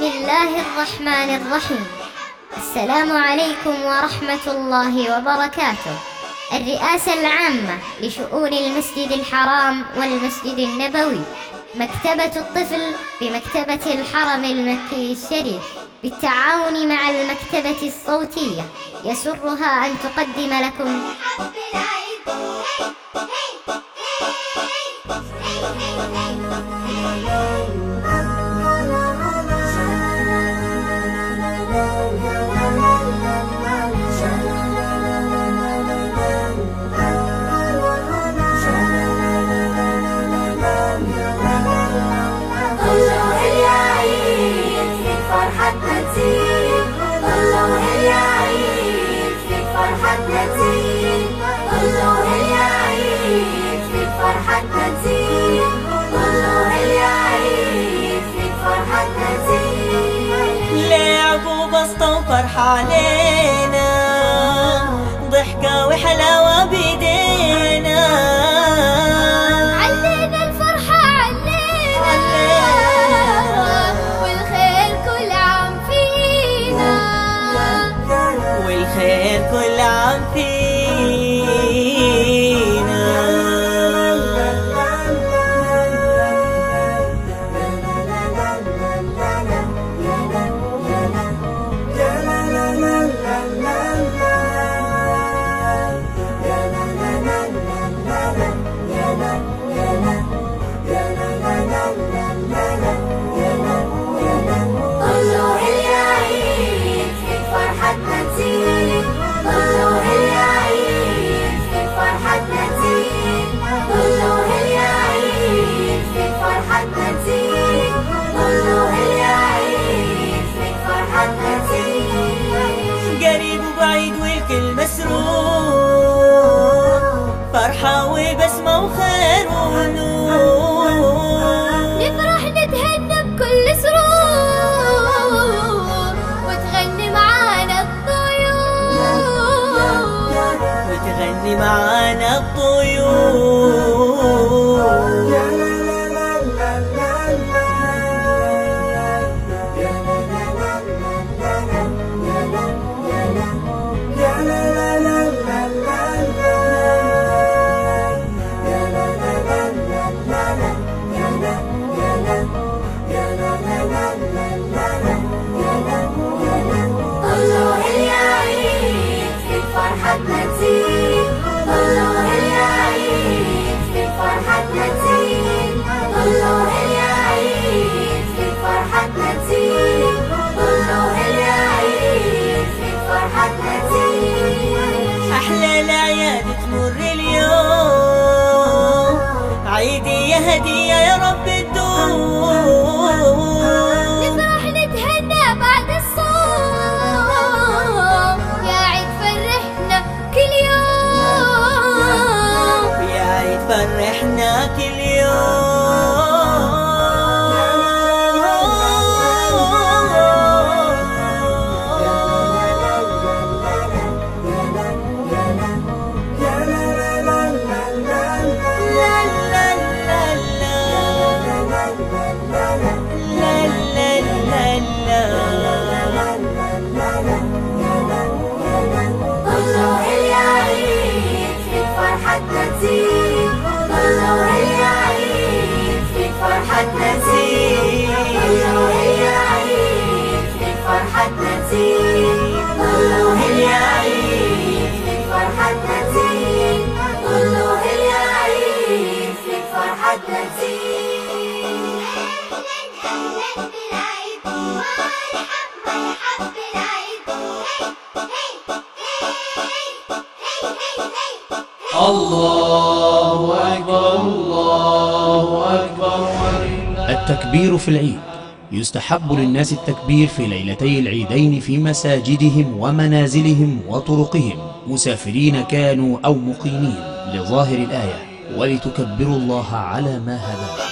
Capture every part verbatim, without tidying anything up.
بسم الله الرحمن الرحيم. السلام عليكم ورحمة الله وبركاته. الرئاسة العامة لشؤون المسجد الحرام والمسجد النبوي، مكتبة الطفل بمكتبة الحرم المكي الشريف بالتعاون مع المكتبة الصوتية، يسرها أن تقدم لكم فرحة علينا، ضحكة وحلاوة بيدينا، علينا الفرحة علينا, علينا والخير كل عام فينا، والخير كل عام فينا. قريب وبعيد والكل مسرور، فرحة وبسمة وخير ونور، نفرح نتهنى بكل سرور، وتغني معانا الطيور، وتغني معانا الطيور. أحلى الأعياد تمر اليوم، عيدي يا هدية يا رب الدوم، نفرح نتهنى بعد الصوم، يا عيد فرحنا كل يوم، يا عيد فرحنا كل يوم. الله أكبر الله أكبر. التكبير في العيد. يستحب للناس التكبير في ليلتي العيدين في مساجدهم ومنازلهم وطرقهم، مسافرين كانوا أو مقيمين، لظاهر الآية: ولتكبروا الله على ما هداكم.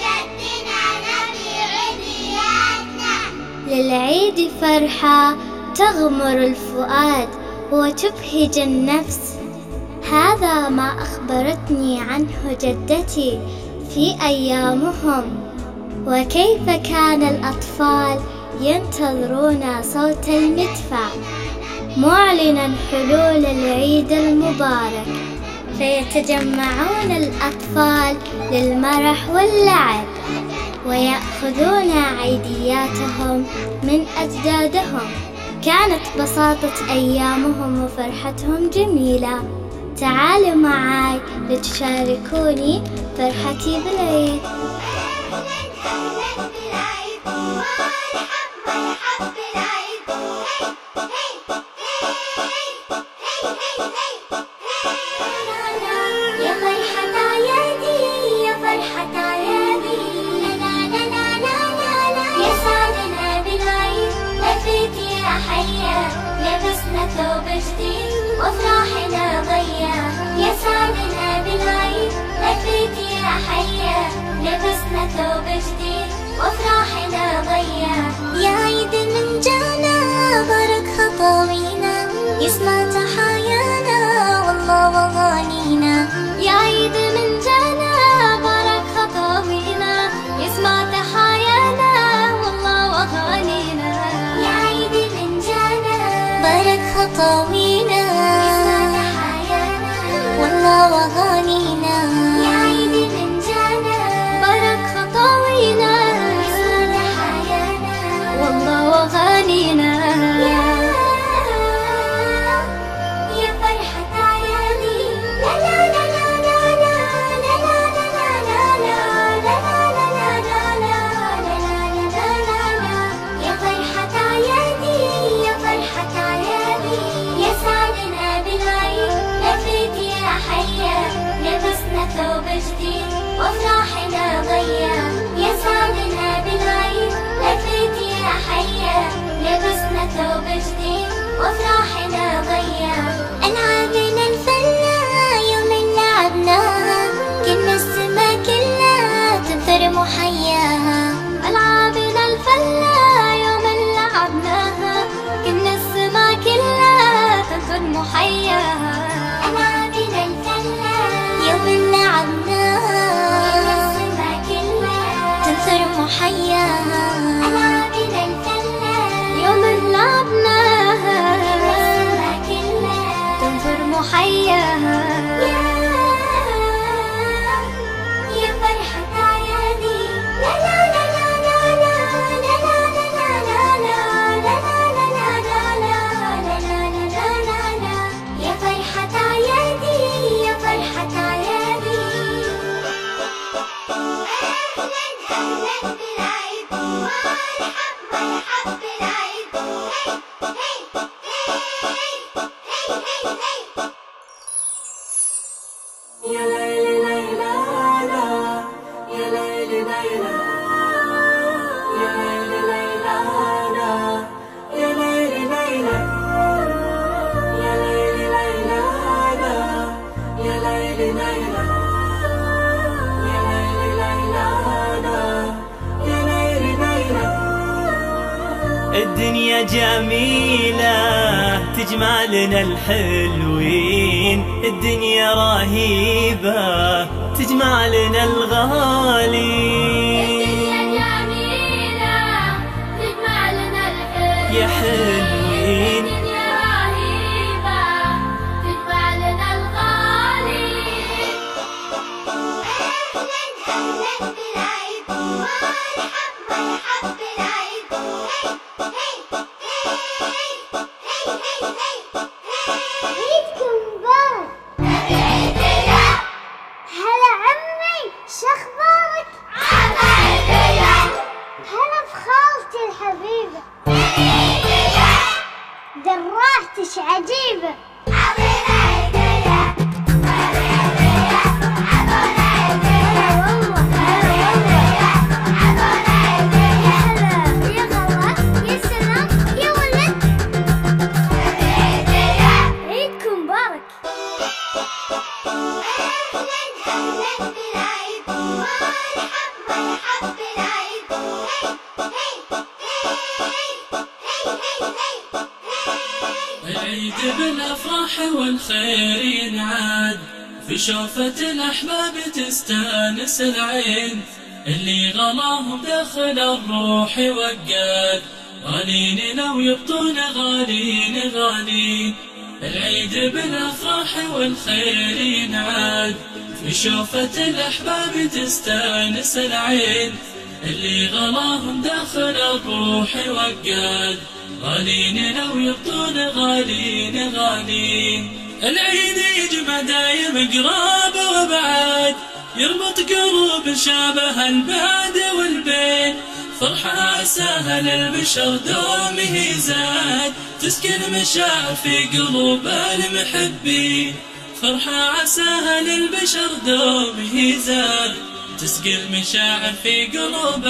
للعيد فرحة وتغمر الفؤاد وتبهج النفس. هذا ما أخبرتني عنه جدتي في أيامهم، وكيف كان الأطفال ينتظرون صوت المدفع معلنا حلول العيد المبارك، فيتجمعون الأطفال للمرح واللعب ويأخذون عيدياتهم من أجدادهم. كانت بساطة أيامهم وفرحتهم جميلة. تعالوا معي لتشاركوني فرحتي بالعيد. يا فرحة عيادي يا فرحة عيادي، يا سعدنا بالعيد لفيت يا حيا، لبسنا ثوب جديد وافراحنا ضيا. يا سعدنا بالعيد لفيت يا حيا، لبسنا ثوب جديد وافراحنا ضيا. يا عيد من جانا بارك خطاوينا، يسمع تحايانا والله وغانينا. يا عيد من جانا بارك خطاوينا، يسمع تحايانا والله وغانينا. يا عيد من جانا بارك خطاوينا، يسمع تحايانا والله وغانينا. يا عيد من جانا بارك خطاوينا، يسمع تحايانا والله وغانينا. يا فرحة عيادي لا لا لا لا لا لا لا لا لا لا لا لا لا لا. يا فرحة عيادي يا فرحة عيادي، يا سعدنا بالعيد لفيت يا حيا، لبسنا ثوب جديد وافراحنا ضيا. يا سعدنا بالعيد لفيت يا حيا، لبسنا ثوب جديد وافراحنا ضيا. ألعابنا الفلة يوم لعبناها، كنا السما كلها تنثر محياها. ألعابنا الفلة يوم لعبناها، كنا السما كلها تنثر محياها. ألعابنا الفلة يوم لعبناها، كنا السما كلها تنثر محياها. ألعابنا الفلة يوم لعبناها، السما كلها تنثر محياها. يا فرحة عيادي لا لا لا لا لا لا لا لا لا لا لا لا لا. يا فرحة عيادي يا فرحة عيادي، أهلا أهلا بالعيد مرحب مرحب بالعيد. هي هي هي هي هي. يا ليلي ليلى لا، يا ليلي ليلى، يا ليلي ليلى لا، يا ليلي ليلى، يا ليلي ليلى لا، يا ليلي ليلى، يا ليلي ليلى لا، يا ليلي ليلى. الدنيا جميلة تجمع لنا الحلوين، الدنيا رهيبة تجمع لنا الغالين. الدنيا جميلة تجمع لنا الحلوين، يا حلوين الدنيا رهيبة تجمع لنا الغالين. أهلا أهلا بالعيد مرحب مرحب بالعيد. هي هي هي هي هي. عيدكم مبارك. هلا عمي شخبارك؟ هلا بخالتي الحبيبة، دراحتش عجيبة. عيدكم مبارك. مرحب مرحب بالعيد. هي هي هي هي هي. بالأفراح والخير ينعاد، في شوفة الأحباب تستانس العين، اللي غلاهم داخل الروح وقاد، غالين لو يبطون غالين غالين. العيد بالأفراح والخير ينعاد، في شوفة الأحباب تستانس العين، اللي غلاهم داخل الروح وقاد، غالين لو يبطون غالين غالين. العيد يجمع دايم قراب وبعاد، يربط قلوب شابه البعد والبين، فرحة سهل البشر دومه زاد، تسكن مشاعر في قلوب المحبين. فرحة سهل البشر دومه زاد، تسقي المشاعر في قلوب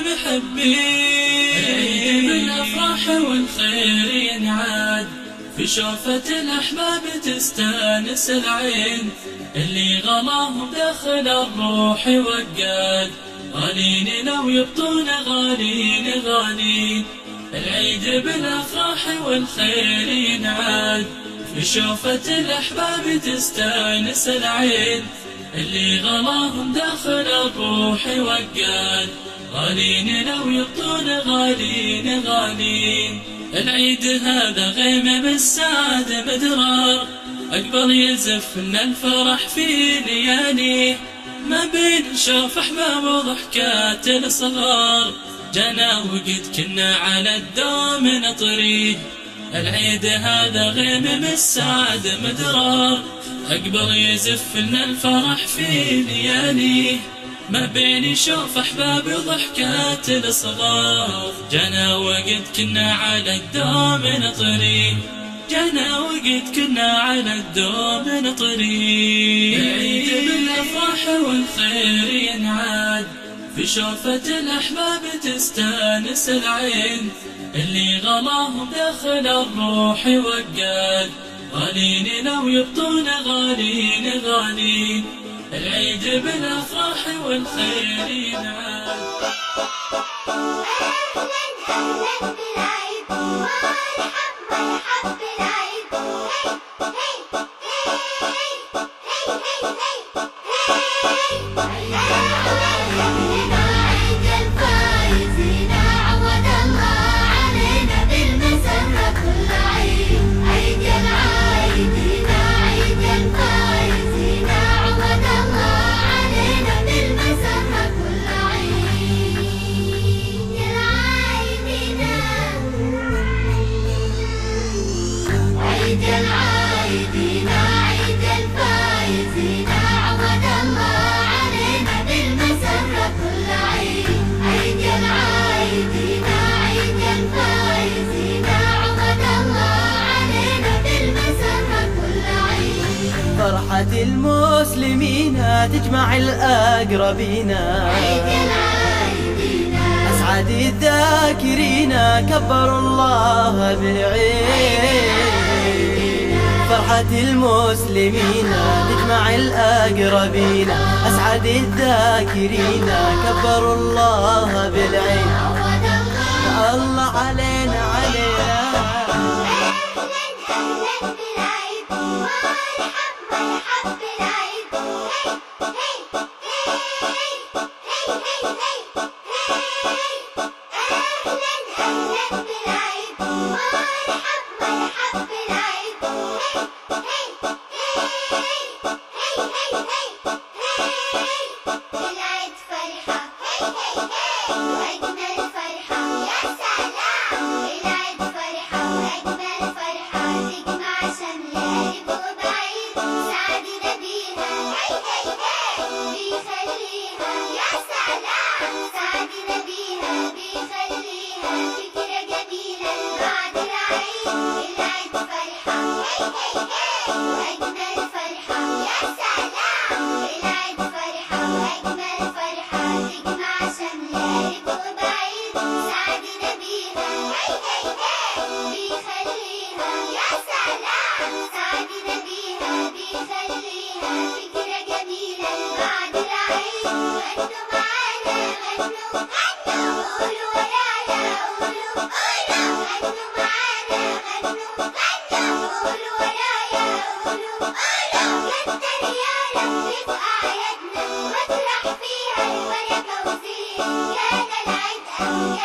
المحبين. العيد بالأفراح والخير ينعاد، في شوفة الأحباب تستانس العين، اللي غلاهم داخل الروح وقاد، غالين لو يبطون غالين غالين. العيد بالأفراح والخير ينعاد، في شوفة الأحباب تستانس العين، اللي غلاهم داخل الروح وقاد، غالين لو يبطون غالين غالين. العيد هذا غيم بالسعد مدرار، أقبل يزفنا الفرح في لياليه، ما بين شوف أحباب وضحكات الصغار، جانا وقت كنا على الدوم نطريه. العيد هذا غيم بالسعد مدرار، أقبل يزفنا الفرح في لياليه، ما بين شوف أحباب وضحكات الصغار، جانا وقت كنا على الدوم نطريه، جانا وقت كنا على الدوم نطريه. العيد بالأفراح والخير ينعاد، في شوفة الأحباب تستانس العين، اللي غلاهم داخل الروح وقاد، غالين لو يبطون غالين غالين. العيد بالأفراح والخير ينعاد. أهلا أهلا بالعيد، مرحب مرحب بالعيد. هي هي هي هي هي هي هي. عيد الفايزين عوض الله علينا بالمسرة كل عيد. عيد العايدين عيد الفايزين عوض الله علينا بالمسرة كل عيد. العايدين عيد العايدين عيد الفايزين عوض الله علينا بالمسرة كل عيد. عيد العايدين عيد الفايزين عوض الله علينا بالمسرة كل عيد. فرحة المسلمين تجمع الأقربين، عيد العايدين أسعد الذاكرين كبروا الله بالعيد. فرحة المسلمين تجمع الأقربين، أسعد الذاكرين كبروا الله بالعيد. عوض الله الله علينا علينا. أهلا أهلا بالعيد، مرحب مرحب بالعيد. هي هي هي هي هي هي. أهلا أهلا بالعيد، مرحب مرحب بالعيد. هي هي هي هي هي هي. العيد فرحة هي هي هي، وأجمل فرحة يا سلام. العيد فرحة وأجمل فرحة، تجمع شمل قريب وبعيد، سعدنا بيها هي هي هي، بيخليها يا سلام. سعدنا بيها بيخليها فكرة جميلة بعد العيد. العيد فرحة هي هي هي، وأجمل فرحة يا سلام. العيد فرحة وأجمل فرحة، تجمع شمل قريب وبعيد، سعدنا بيها هي هي هي، بيخليها يا سلام. سعدنا بيها بيخليها فكرة جميلة بعد العيد. غنوا معانا غنوا غنوا، قولوا ورانا قولوا قولوا. غنوا معانا غنوا غنوا، قولوا ورانا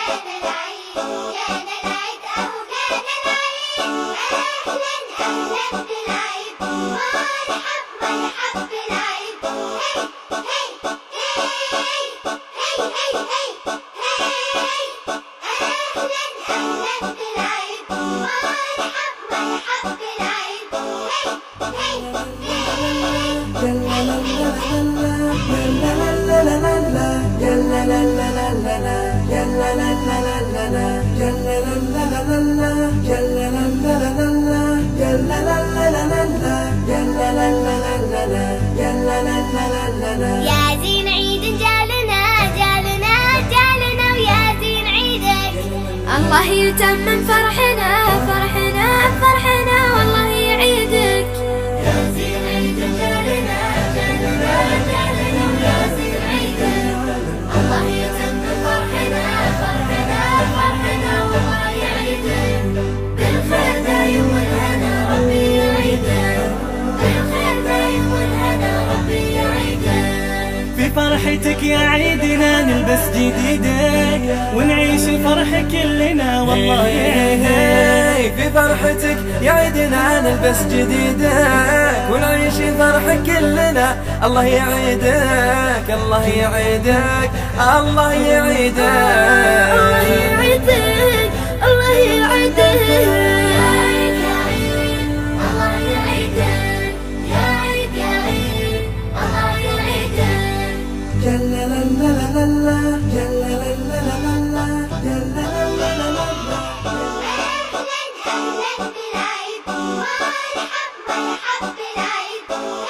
يا زين عيد جالنا جالنا جالنا ويا زين عيدك الله يتمم فرحنا فرحنا فرحنا والله يعيدك يا زين عيد جالنا جالنا جالنا ويا زين عيدك الله يتم فرحنا فرحنا فرحنا والله يعيدك بالخير دايم والهنا ربي يعيدك بالخير دايم والهنا ربي يعيدك في فرحتك يا عيدنا نلبس جديدك ونعيش الفرح كلنا والله يعيدك. في فرحتك يا عيدنا نلبس جديدك ونعيش الفرح كلنا الله يعيدك الله يعيدك الله يعيدك الله يعيدك الله يعيدك يا عيد يا عيد الله يعيدك يا عيد يا عيد الله يعيدك جل لا لا لا لا جل لا لا لا لا جل لا لا لا لا. أهلاً بالعيد مرحبا مرحبا بالعيد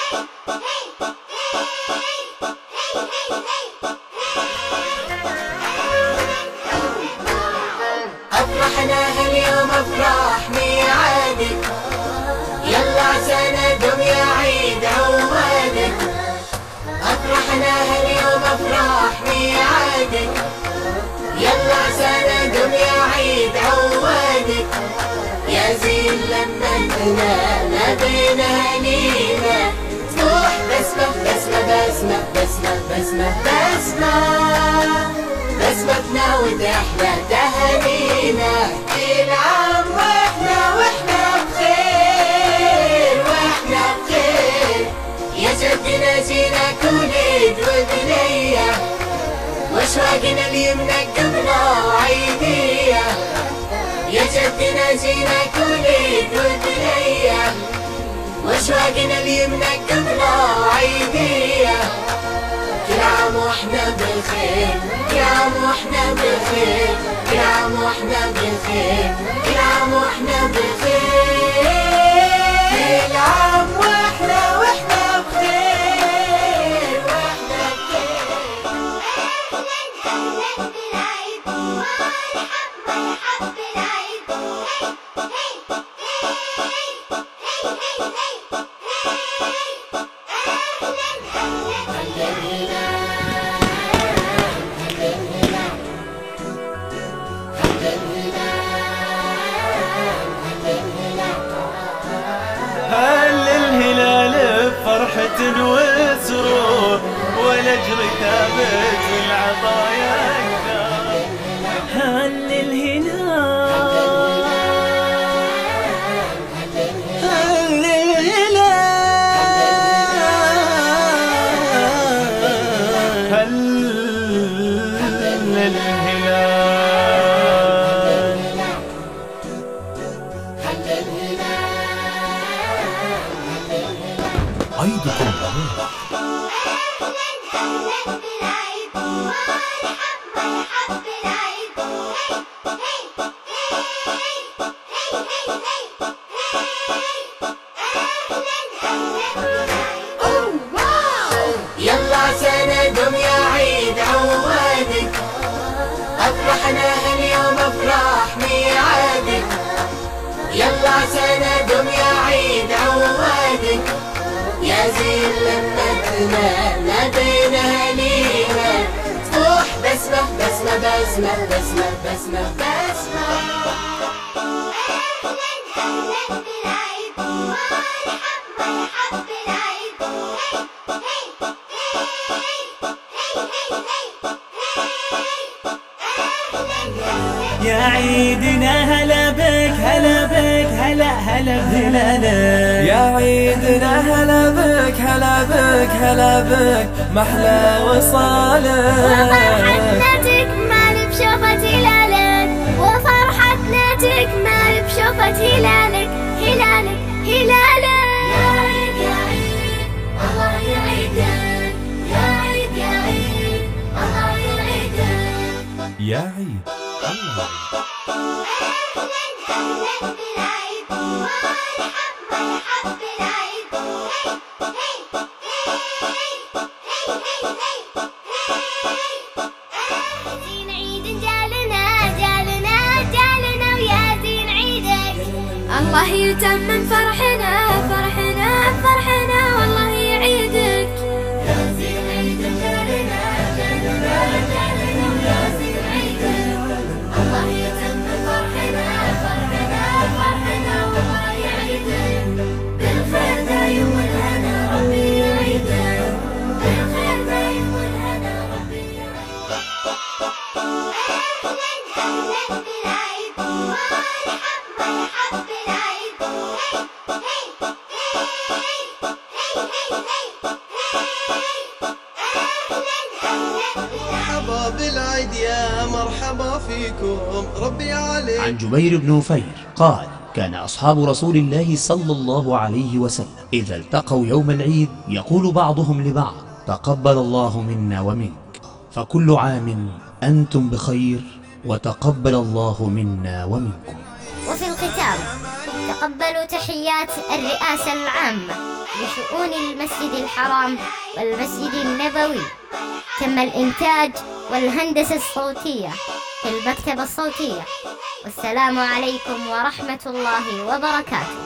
أفرحنا هاليوم أفراح ميعادك يلا عسانا دم يا عيد عوادك. أفرحنا هاليوم أفراح ميعادك يلا عسانا دم يا عيد عوادك. يا زين لما انتنا بين هنينا تروح بسمة بسمة بسمة بسمة بسمة بسمة بسمتنا وتحلى تهانينا كل عام واحنا واحنا بخير واحنا بخير. يا جدنا جيناك وليد وبنية واشواقنا اليمنى قبلة عيدية. يا جدنا جيناك وليد وبنية واشواقنا اليمنى قبلة عيدية. كل عام واحنا بخير كل عام واحنا بخير كل عام واحنا بخير كل عام واحنا بخير كل عام واحنا واحنا بخير واحنا بخير. أهلاً بالعيد مرحبا مرحبا بالعيد هل الهلال بفرحة وسرور والأجر ثابت والعطايا أكثر. هل الهلال هل الهلال هل الهلال عيدكم مبارك. أهلاً بالعيد مرحبا مرحبا بالعيد يلا عسانا دم يا عيد عوادك. أفرحنا هاليوم أفراح ميعادك يلا عسانا دم يا عيد عوادك. يا زين لما تنام بين هنينا تروح بسمة بسمة بسمة بسمة بسمة بسمة. أهلاً بالعيد مرحبا مرحبا بالعيد يا يا عيدنا هلا بك هلا بك هلا هلا بهلالك يا عيدنا هلا بك هلا بك هلا بك محلى وصالك وفرحتنا تكمل بشوفة هلالك وفرحتنا تكمل بشوفة هلالك هلالك هلالك يا عيد يا عيد الله يعيدك يا عيد يا عيد الله يعيدك يا عيد الله زين عيد جالنا جالنا جالنا ويا زين عيدك الله يتمم فرحنا فرحنا فرحنا والله يعيدك يا زين عيد جالنا جالنا جالنا ويا زين عيدك الله يتم فرحنا فرحنا فرحنا والله يعيدك بالخير دايم والهنا ربي يعيدك بالخير دايم والهنا ربي يعيدك مرحبا بالعيد يا مرحبا فيكم ربي عليك. عن جبير بن نفير قال: كان أصحاب رسول الله صلى الله عليه وسلم إذا التقوا يوم العيد يقول بعضهم لبعض: تقبل الله منا ومنك، فكل عام أنتم بخير، وتقبل الله منا ومنكم. وفي الختام تقبلوا تحيات الرئاسة العامة لشؤون المسجد الحرام والمسجد النبوي. تم الإنتاج والهندسة الصوتية في المكتبة الصوتية. والسلام عليكم ورحمة الله وبركاته.